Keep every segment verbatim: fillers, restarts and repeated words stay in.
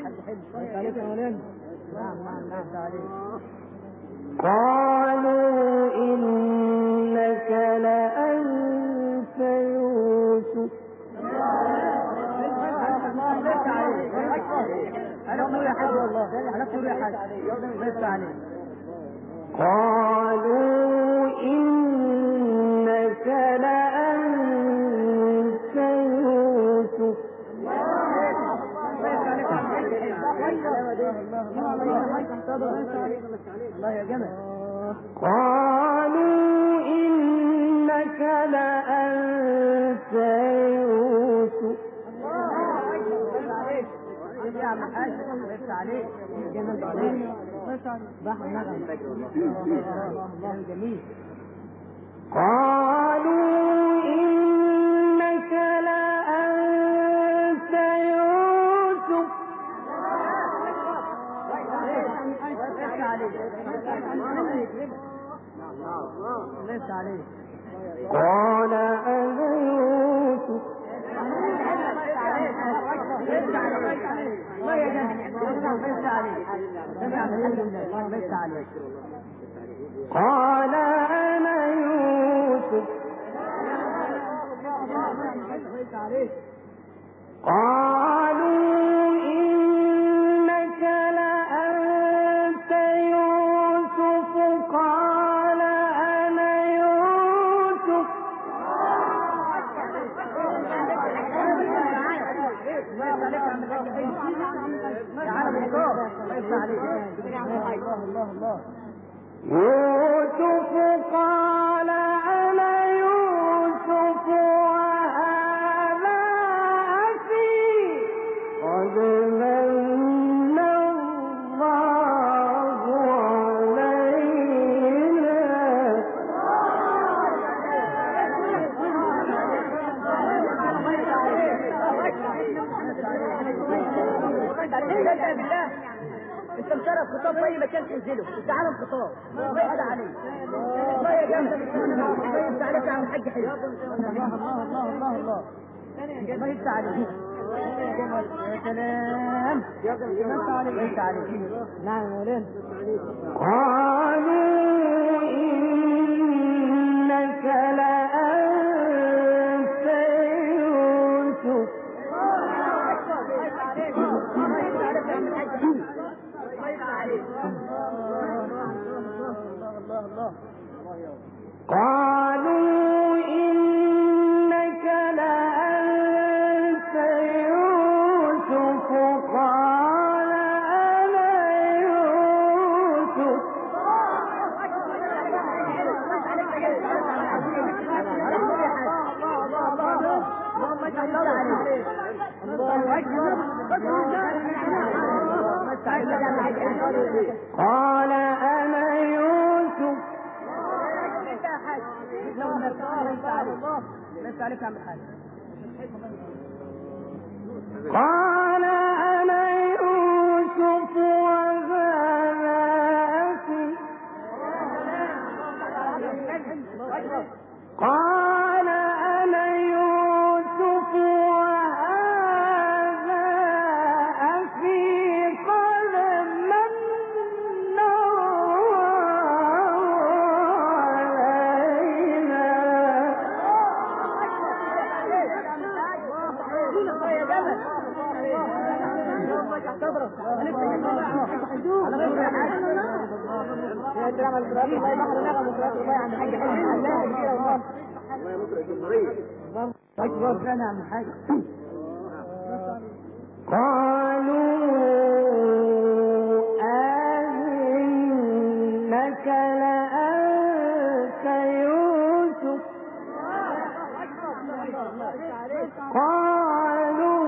قالوا إنك لأنت يوسف. قالوا إنك لأنت يوسف. قالوا إنك لأنت يوسف. قالوا إنك لأنت يوسف. قال أنا يوسف. قال أنا يوسف. قالوا إنك لأنت يوسف. قال أنا يوسف. يوسف قال أنا يوسف وهذا أخي قد من الله علينا. انت مشرف خطاب في اي مكان تنزله، انت عالم خطاب الله يقضى عليك. الله يا جماعه الله يفتح عليك يا عم الحاج حلو. الله الله الله الله الله الله يفتح عليك. يا سلام يا سلام الله يفتح عليك. نعم يا مولانا. قالوا إنك لأنت يوسف. قالوا إنك لأنت يوسف. قال أنا يوسف. قال أنا يوسف. قال أنا يوسف وهذا أخي. قال أنا يوسف وهذا أخي قد من قالوا أئنك لأنت يوسف. قالوا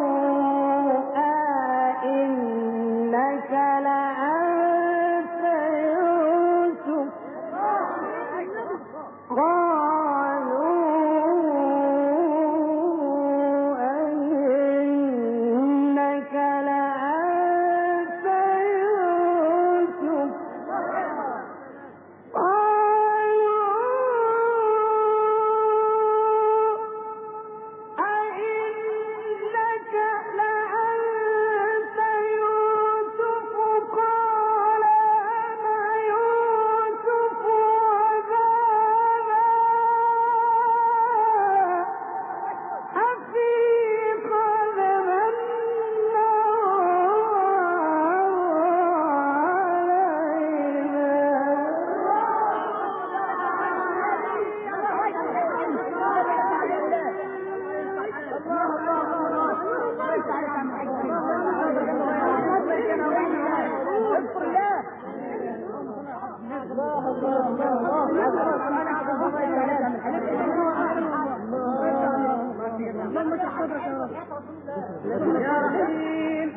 أئنك لأنت يوسف. قالوا يا رحيم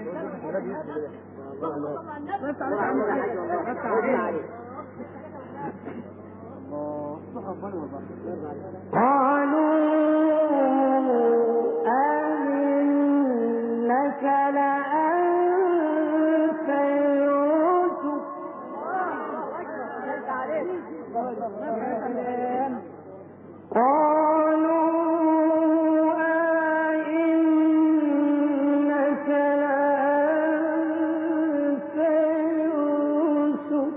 بس عليك قالوا أئنك لأنت يوسف قالوا أئنك لأنت يوسف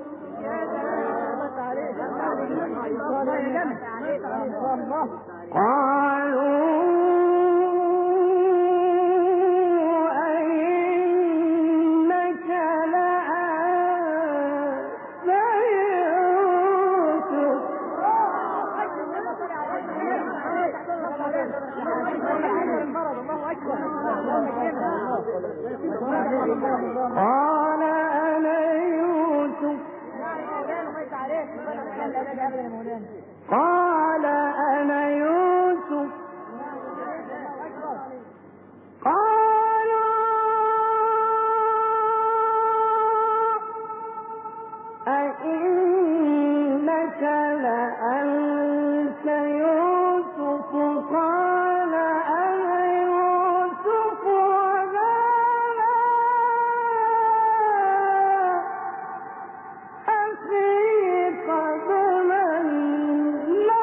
قال أنا يوسف قال أنا يوسف قالوا أئنك لأنت يوسف قال أنا يوسف وهذا أخي قد من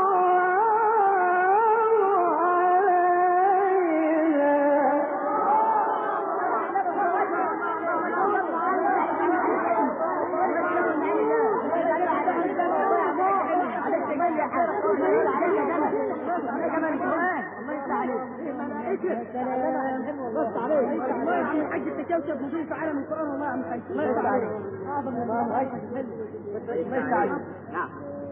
بص عليك الله يا عم الحاج التكوشف نشوف عالم القرآن والله يا عم الحاج بص عليك الله اكبر بص عليك نعم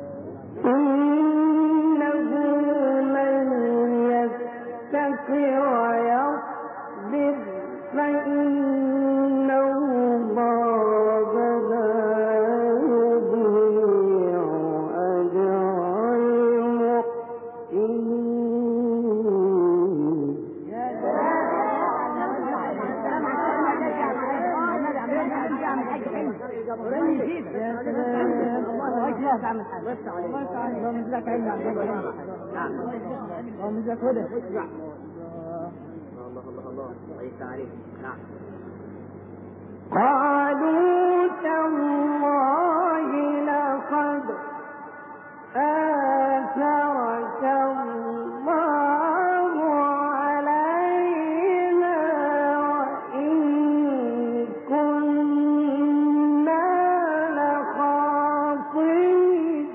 إنه من يتق ويصبر فإن الله لا يضيع أجر المحسنين. قالوا تالله لقد آثرك الله علينا وإن كنا لخاطئين.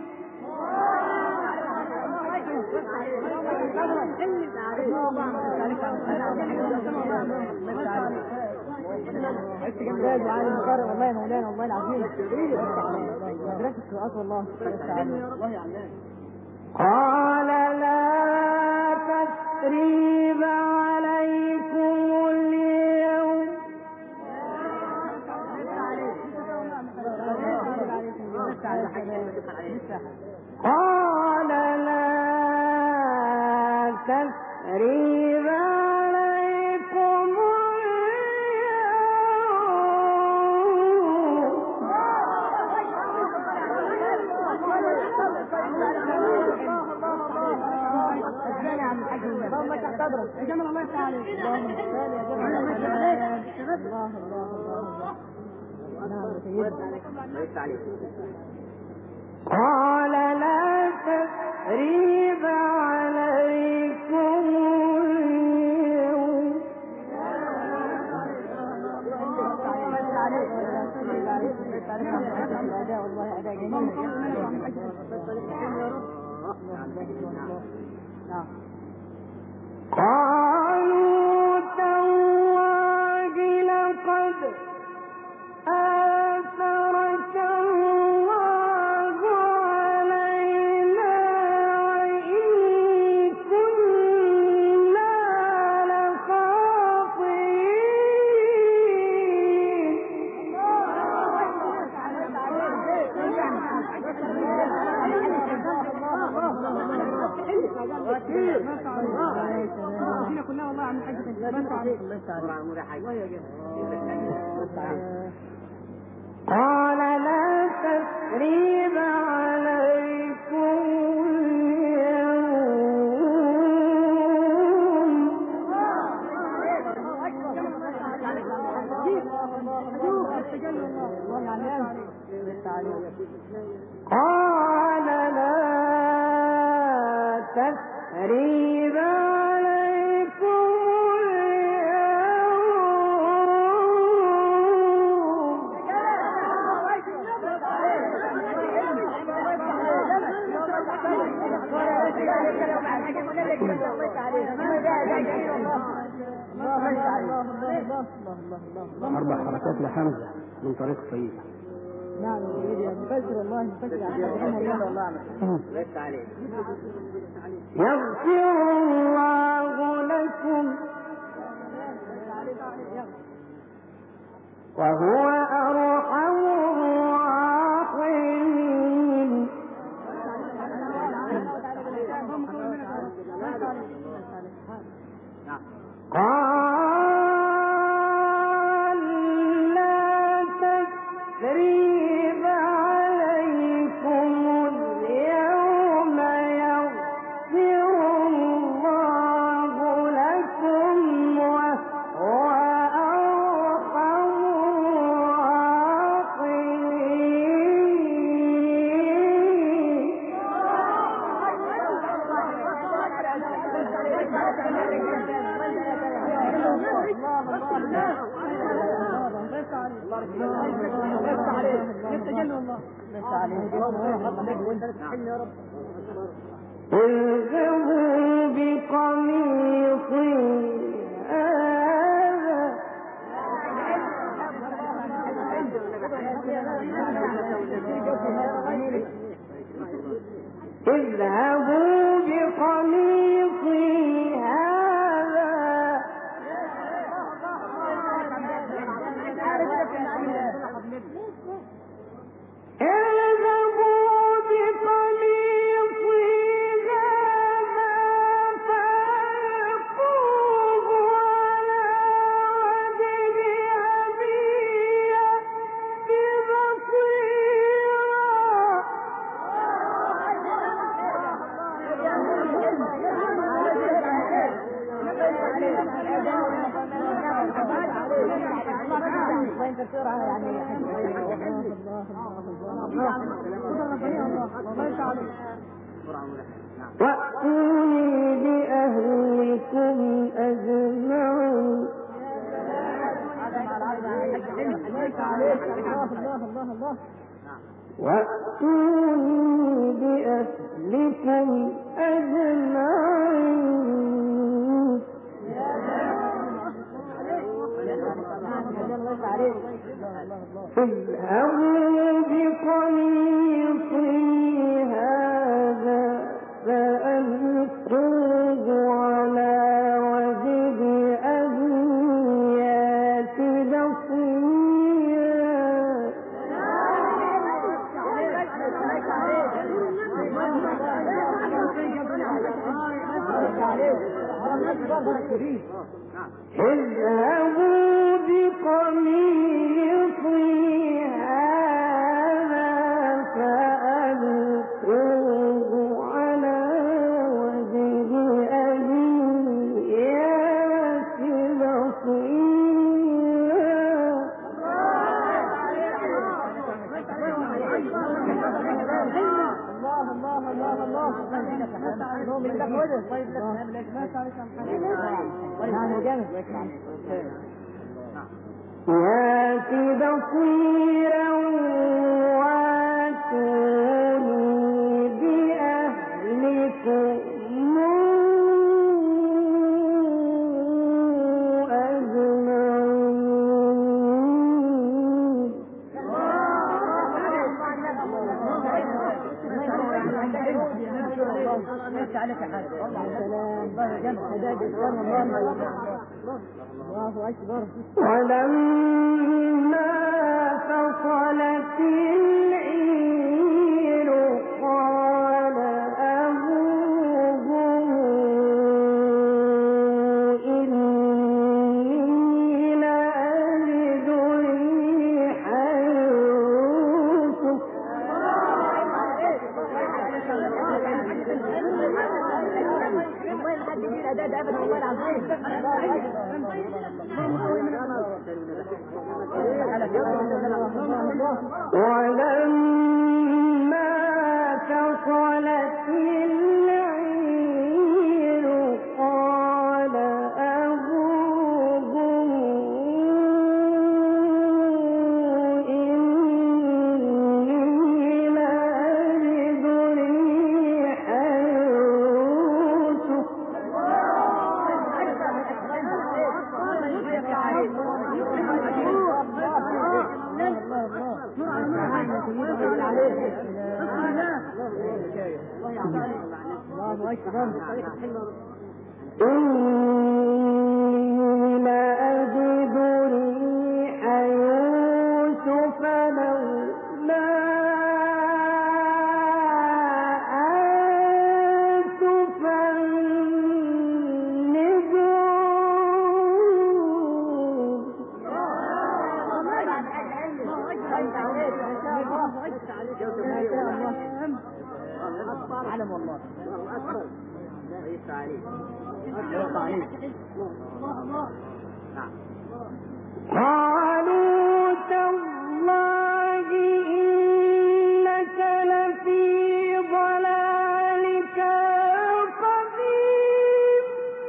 والله يا مولانا والله العظيم مدرسة القراءات والله. قال لا تثريب عليكم اليوم قال لا تثريب عليكم اللهم تحت أدرك يا جمال الله يفتح عليك اللهم يفتح عليك الله الله الله. قال لا تثريب عليكم اليوم والله أداء جميل. قالوا تالله لقد آثرك الله علينا وإن كنا لخاطئين. قال لا تثريب عليكم قال لا تثريب عليكم أربع حركات لحمزة من طريق طيب. نعم يا مفسر الله مفسر يغفر الله لكم وهو أرحم الراحمين. قال لا تثريب عليكم اليوم يغفر الله لكم وهو أرحم اذهبوا بقميصي هذا اذهبوا بقميصي هذا اذهبوا بقميصي هذا فألقوه على وجه أبي يأت وأتوني بأهلكم أجمعين. وأتوني بأهلكم أجمعين. اذهبوا بقميصي هذا فألقوه على وجه أبي يأت بصيرا. اذهبوا بقميصي هذا فألقوه على وجه أبي يأت يأت بصيرا واتوني بأهلكم ولما فصلت العير قال أبوهم إني ولما فصلت العير قال أبوهم إني لأجد ريح يوسف إني لأجد ريح يوسف لولا أن تفندون علم والله قالوا تالله إنك لفي ضلالك القديم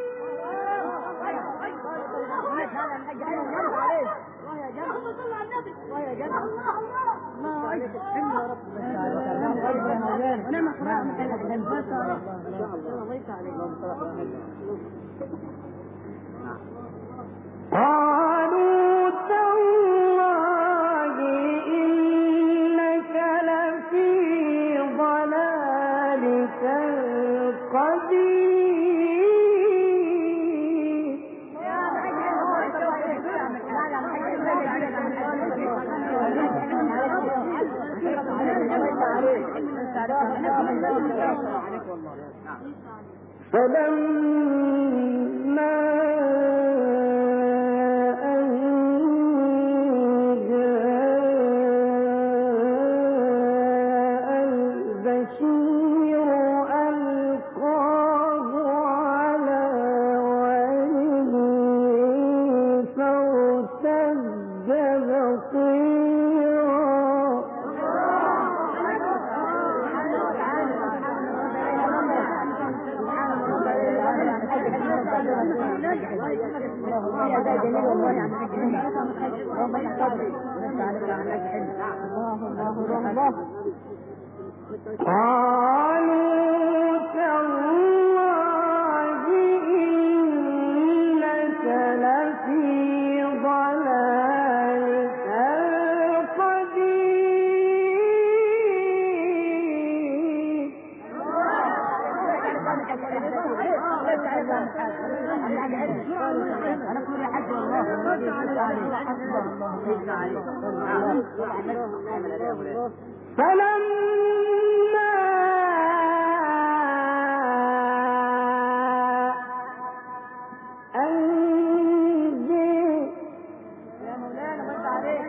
قالوا تالله إنك لفي ضلالك القديم فلما أن جاء البشير ألقاه على وجهه فارتد بصيرا قالوا تالله إنك لفي ضلالك القديم فلما أن جاء يا مولانا وانت عليك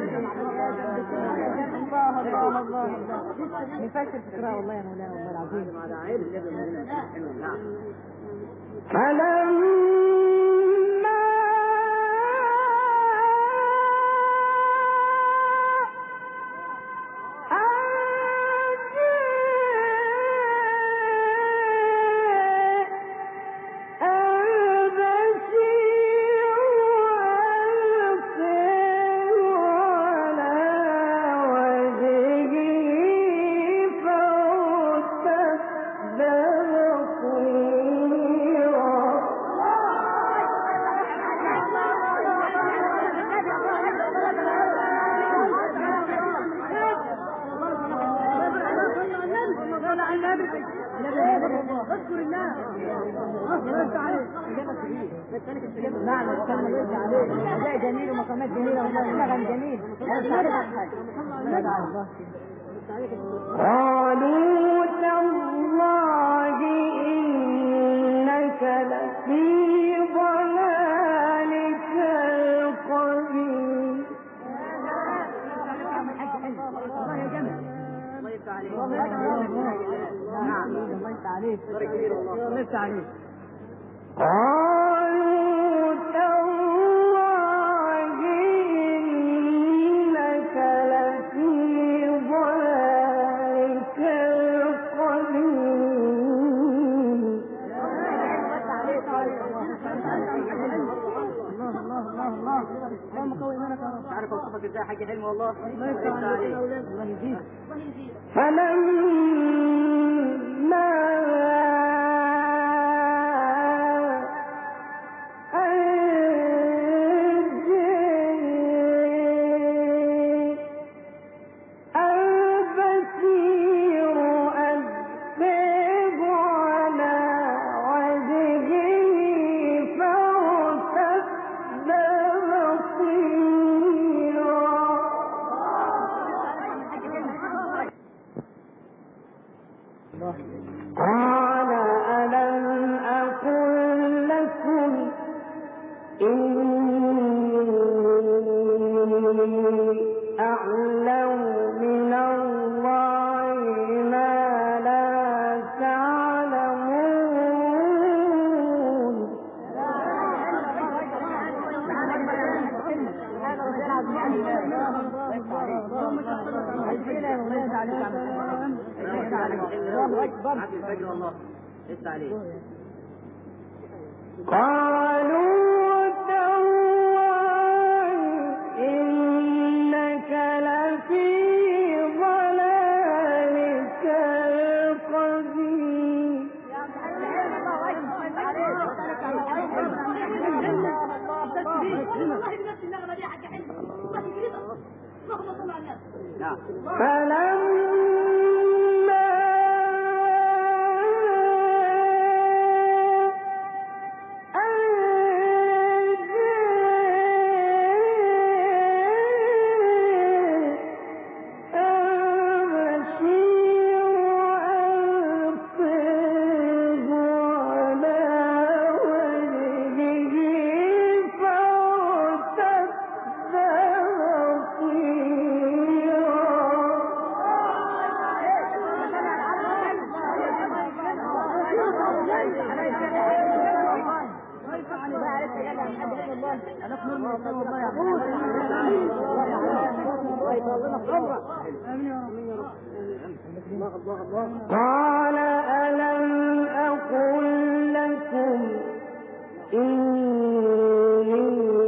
الله الله الله نفكر فكرة والله يا مولانا والله العظيم فلما اذكر الله وانت عليك نعم الكلمة يرجع عليك أداء جميل ومقامات جميلة ونغم جميل قالوا تالله إنك لفي ضلالك القديم الله يا جميل الله يفتح عليك الله يفتح عليك الله يفتح عليك قالوا تالله إنك لفي اللهم قوي ايمانك يا رب. مش عارف اوصفك ازاي يا حاج حلمي والله. الله يفتح عليك الله يهديك. فلما قال ألم أقل لكم إني أعلم من الله ما لا تعلمون. قالوا تالله إنك لفي ضلالك القديم. فلما قال ألم أقل لكم إني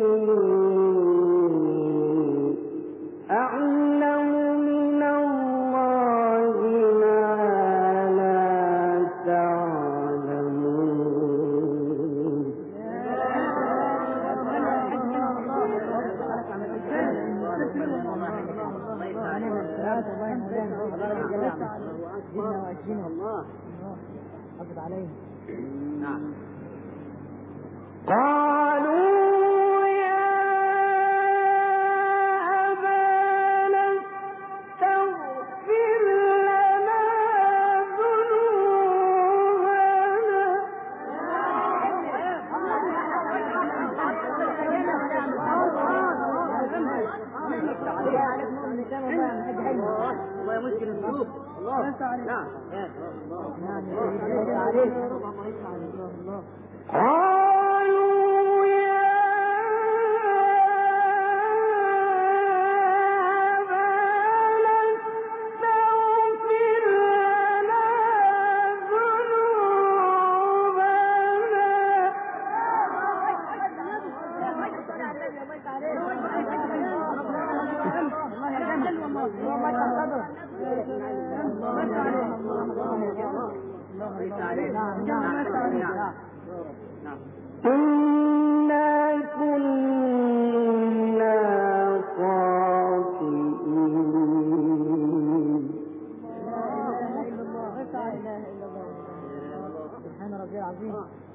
أعلم من الله ما لا تعلمون. قالوا يا أبانا استغفر لنا والله مشكل السلوك. الله نعم. قالوا يا أبانا استغفر لنا إنا كنا خاطئين. سبحان ربي العظيم.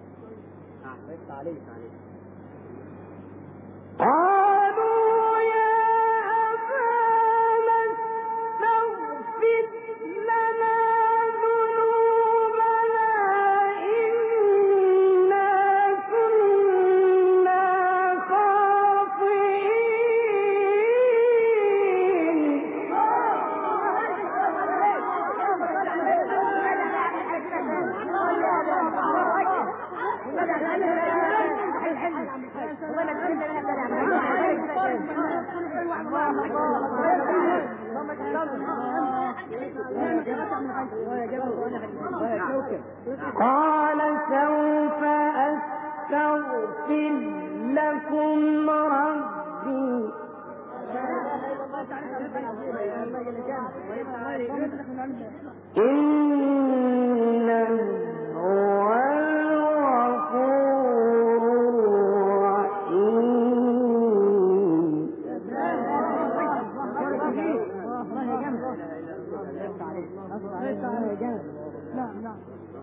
قالوا يا أبانا استغفر لنا ذنوبنا إنا كنا قال سوف أستغفر لكم ربي إنه هو الغفور الرحيم. نعم نعم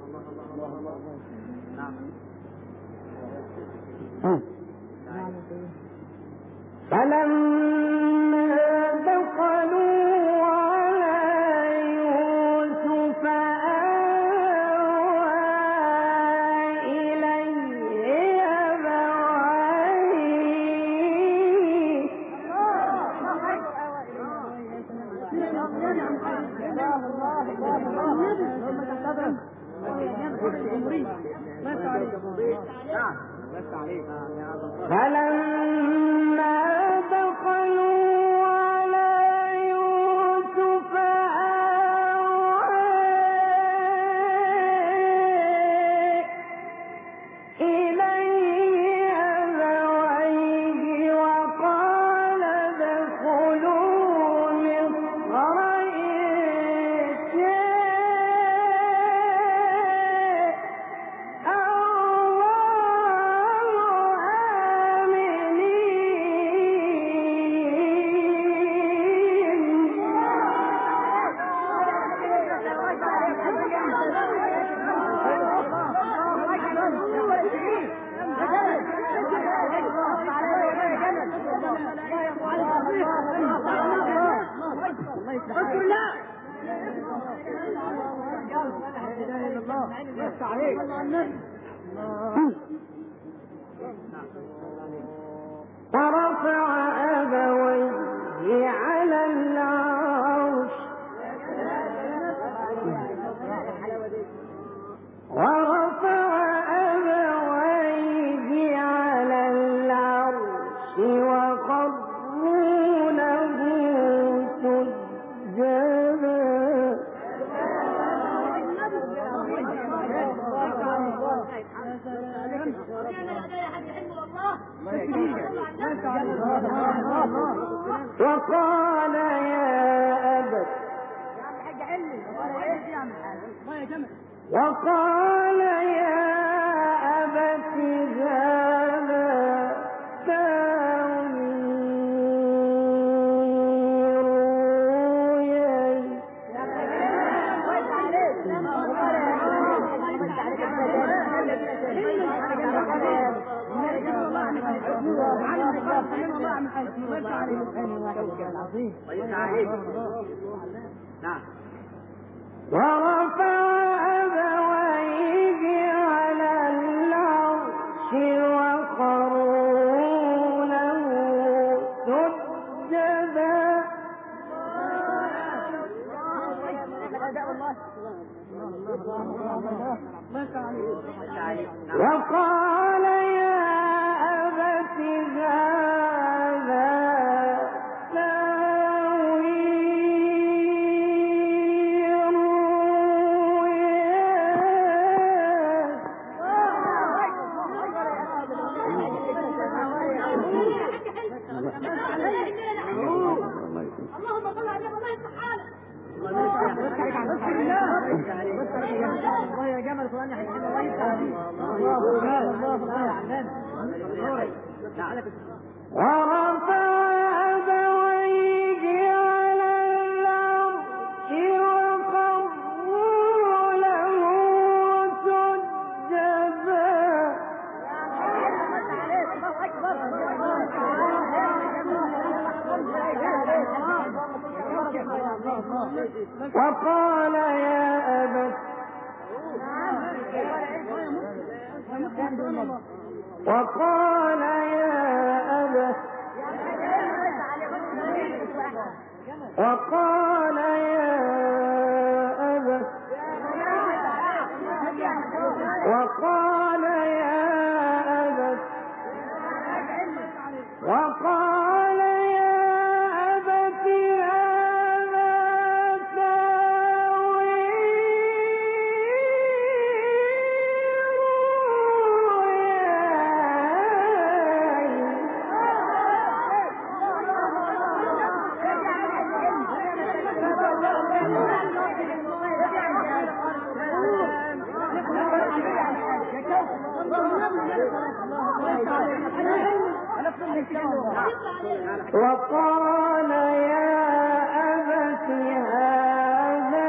فلما دخلوا على يوسف آوى إليه أبويه. فلما دخلوا على يوسف آوى إليه أبويه وقال ادخلوا مصر إن شاء ورفع أبويه على العرش ورفع أبويه على العرش وخروا له سجدا. وقال يا أبت وقال يا أبت هذا تأويل رؤياي. ورفع أبويه على العرش وخروا له سجدا. وقال يا أبت هذا تأويل اللهم صل على الله يصلح حالك. الله يا جمل فلان يحيي الله يسعدك. ورفع أبويه على العرش وخروا له سجدا. وقال يا أبت وقال يا أبت وقال يا أبت وقال يا أبت وقال يا أبت هذا وقال يا أبت هذا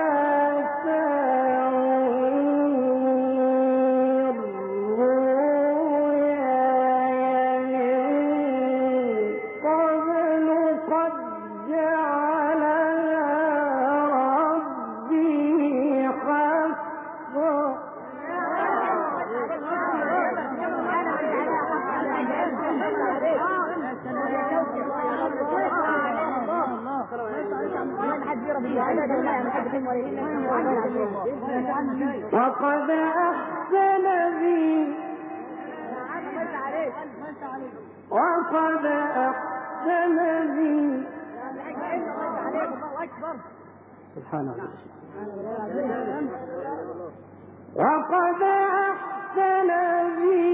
تأويل رؤياي من قبل قد جعلها ربي حقا. وقد أحسن بي وقد أحسن بي سبحان الله. وقد أحسن بي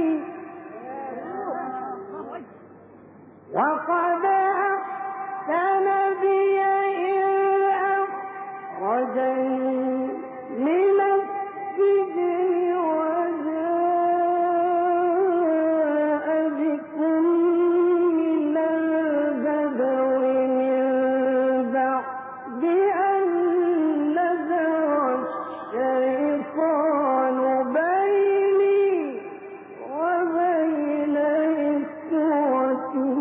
وقد أحسن بي إذ أخرجني من السجن وجاء بكم من البدو من بعد أن نزغ الشيطان بيني وبين إخوتي.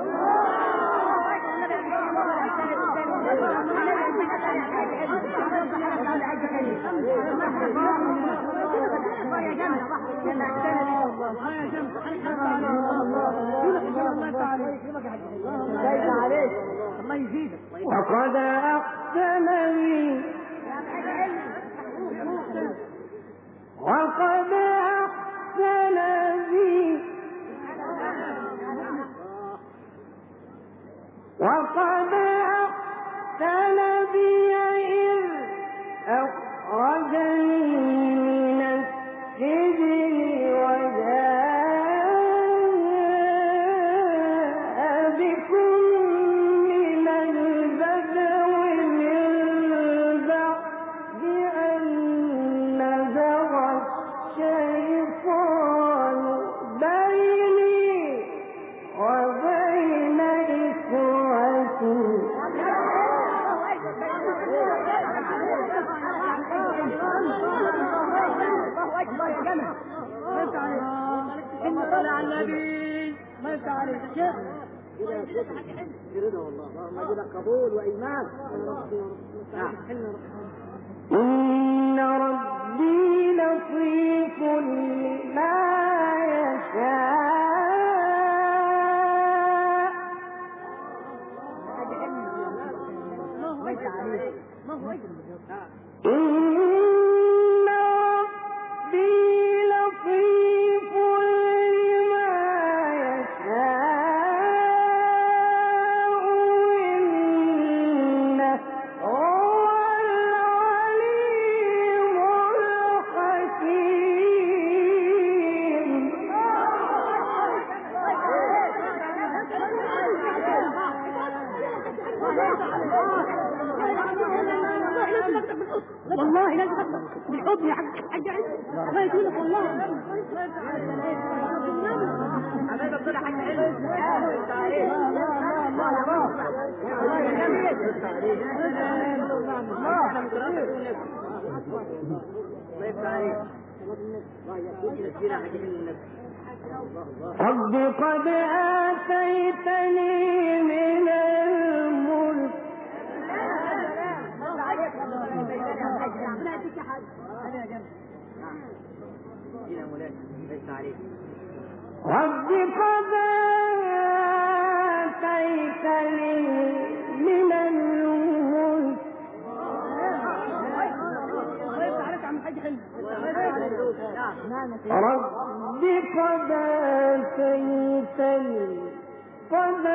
وقد أحسن بي وقد أحسن بي وقد أحسن بي إذ أخرجني من السجن وجاء بكم من البدو من بعد أن نزغ الشيطان بيني وبين إخوتي. صلى على النبي. ما يفتح عليك يا شيخ. اللهم اجعل قبول وايمان. إن ربي لطيف لما يشاء. إن ربي لطيف لما يشاء. إنه هو العليم الحكيم. والله لازم بالحضن يا حاج حاج الله يكرمك والله. حبايبك دول حاج علم. رب قد آتيتني من الملك رب قد آتيتني من الملك رب قد آتيتني قد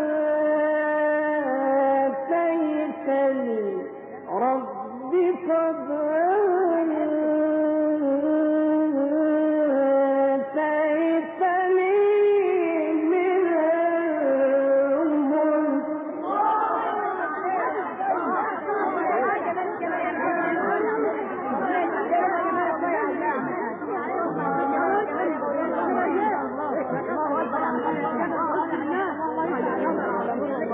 آتيتني رب قد آتيتني من الملك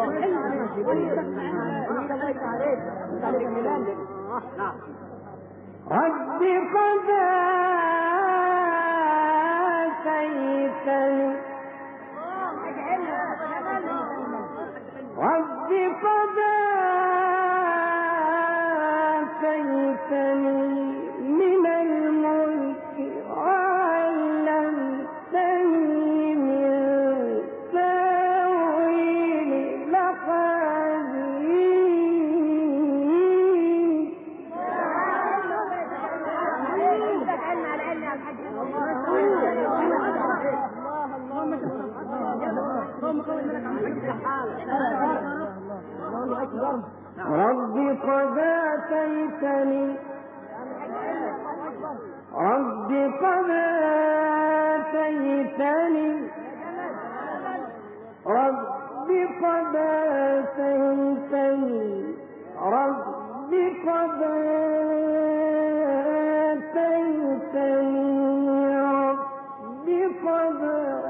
رب قد آتيتني رب قد آتيتني من الملك وعلمتني من تأويل الأحاديث رب قد آتيتني رب قد آتيتني رب قد آتيتني رب قد آتيتني رب قد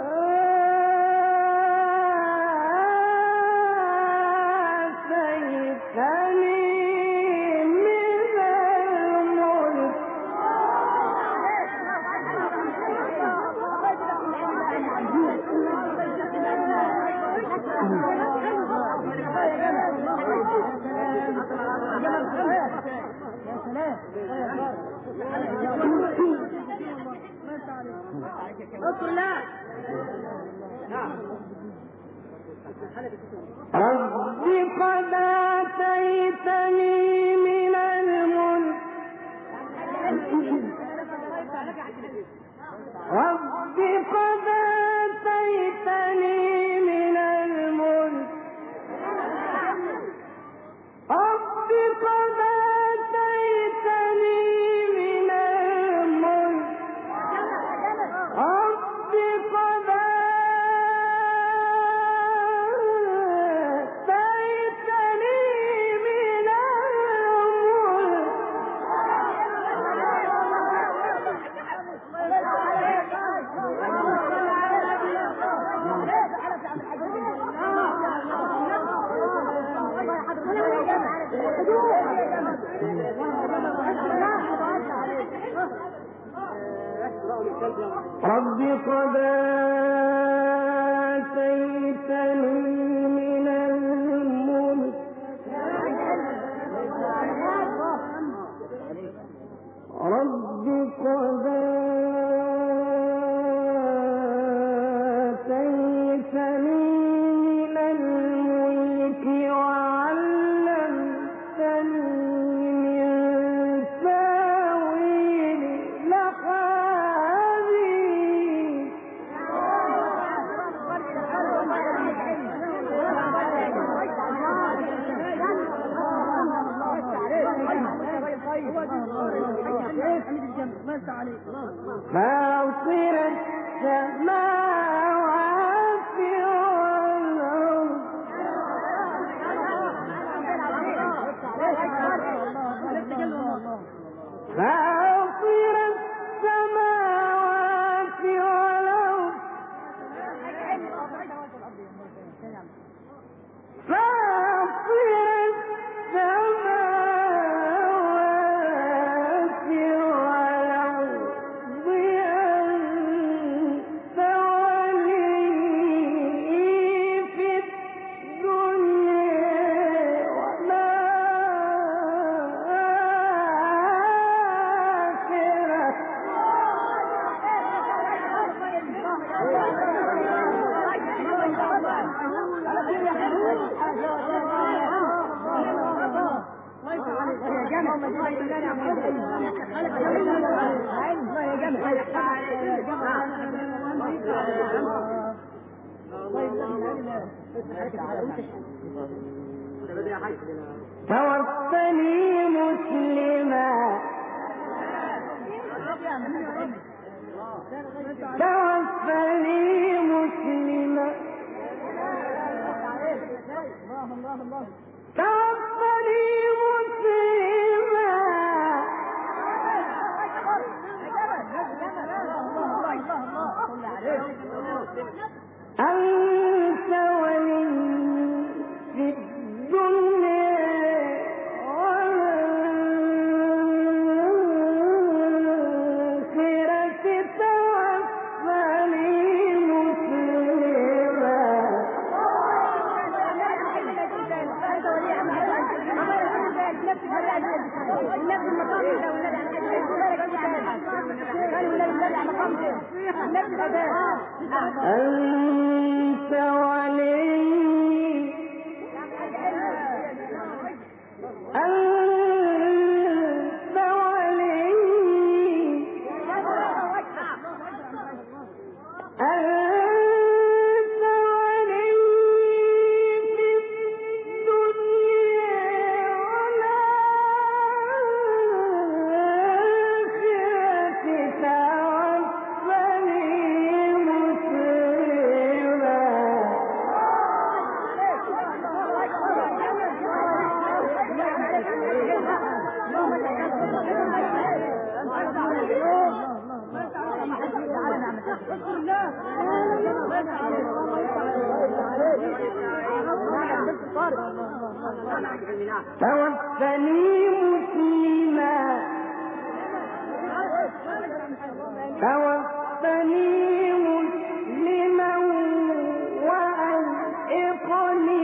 رب قد آتيتني من الملك رب قد آتيتني من الملك رب قد آتيتني من الملك رب قد رب قد آتيتني من الملك رب قد آتيتني من الملك وعلمتني من تأويل الأحاديث فاطر السماوات والأرض فاطر السماوات والأرض فاطر السماوات والأرض أنت ولي في الدنيا توفني مسلما توفني مسلما توفني مسلما أنت ولي أنت ولي أنت ولي أنت ولي في الدنيا والآخرة توفني مسلما توفني مسلما توفني مسلما وألحقني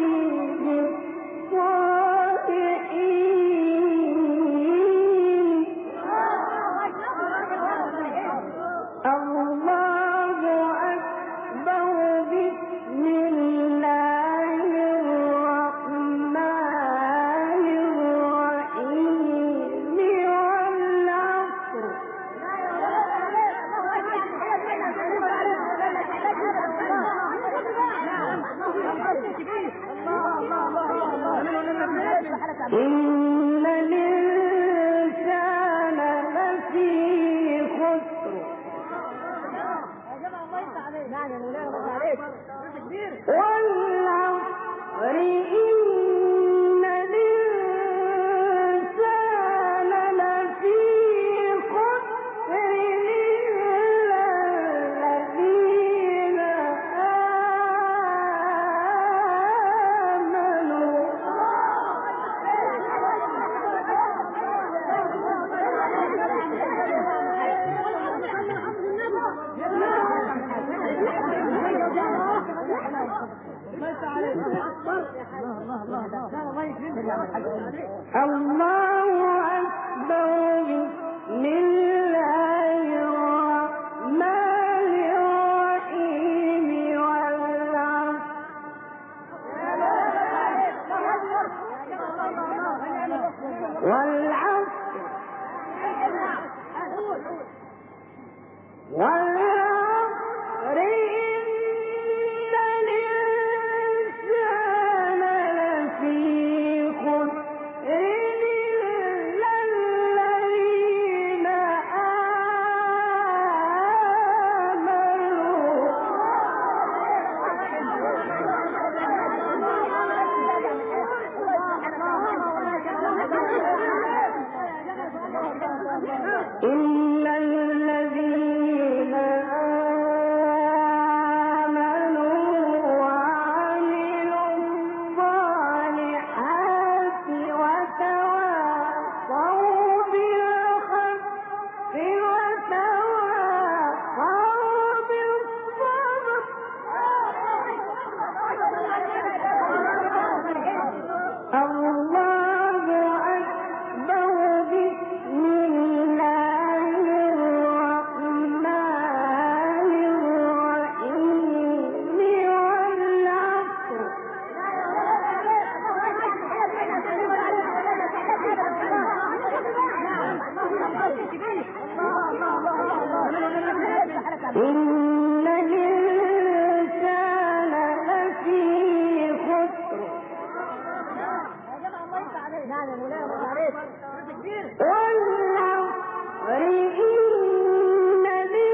بالصالحين الله أكبر بسم الله الرحمن الرحيم والعصر إن الإنسان لفي خسر والعصر إن الإنسان لفي خسر إلا الذين آمنوا الله أكبر بسم الله الرحمن الرحيم والعصر والعصر والعصر إن الإنسان لفي خسر إلا الذين آمنوا إلا الذين آمنوا وعملوا الصالحات وتواصوا بالحق وتواصوا بالصبر الله أكبر بسم الله الرحمن الرحيم والعصر إن الإنسان لفي خسر والعصر إن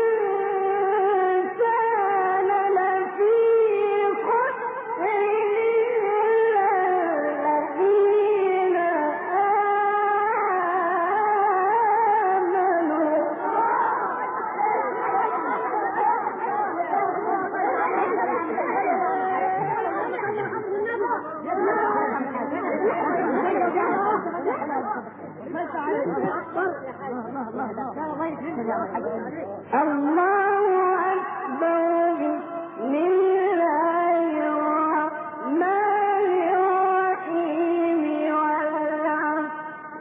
الإنسان لفي خسر إلا الذين آمنوا الله أكبر بسم الله الرحمن الرحيم والعصر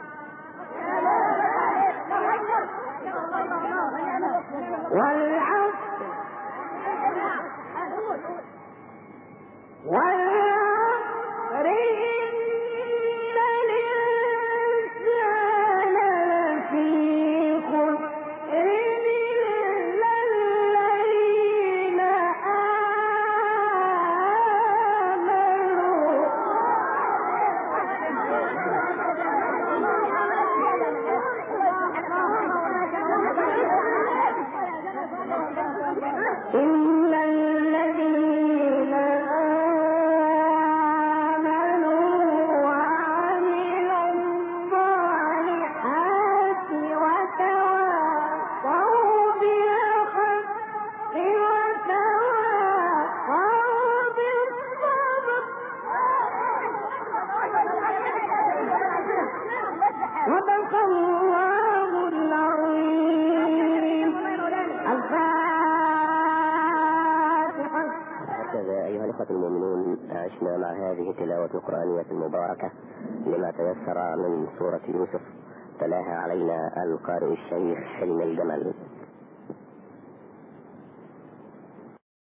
عشنا مع هذه التلاوة القرآنية المباركة لما تيسر من سورة يوسف، تلاها علينا القارئ الشيخ حلمي الجمل.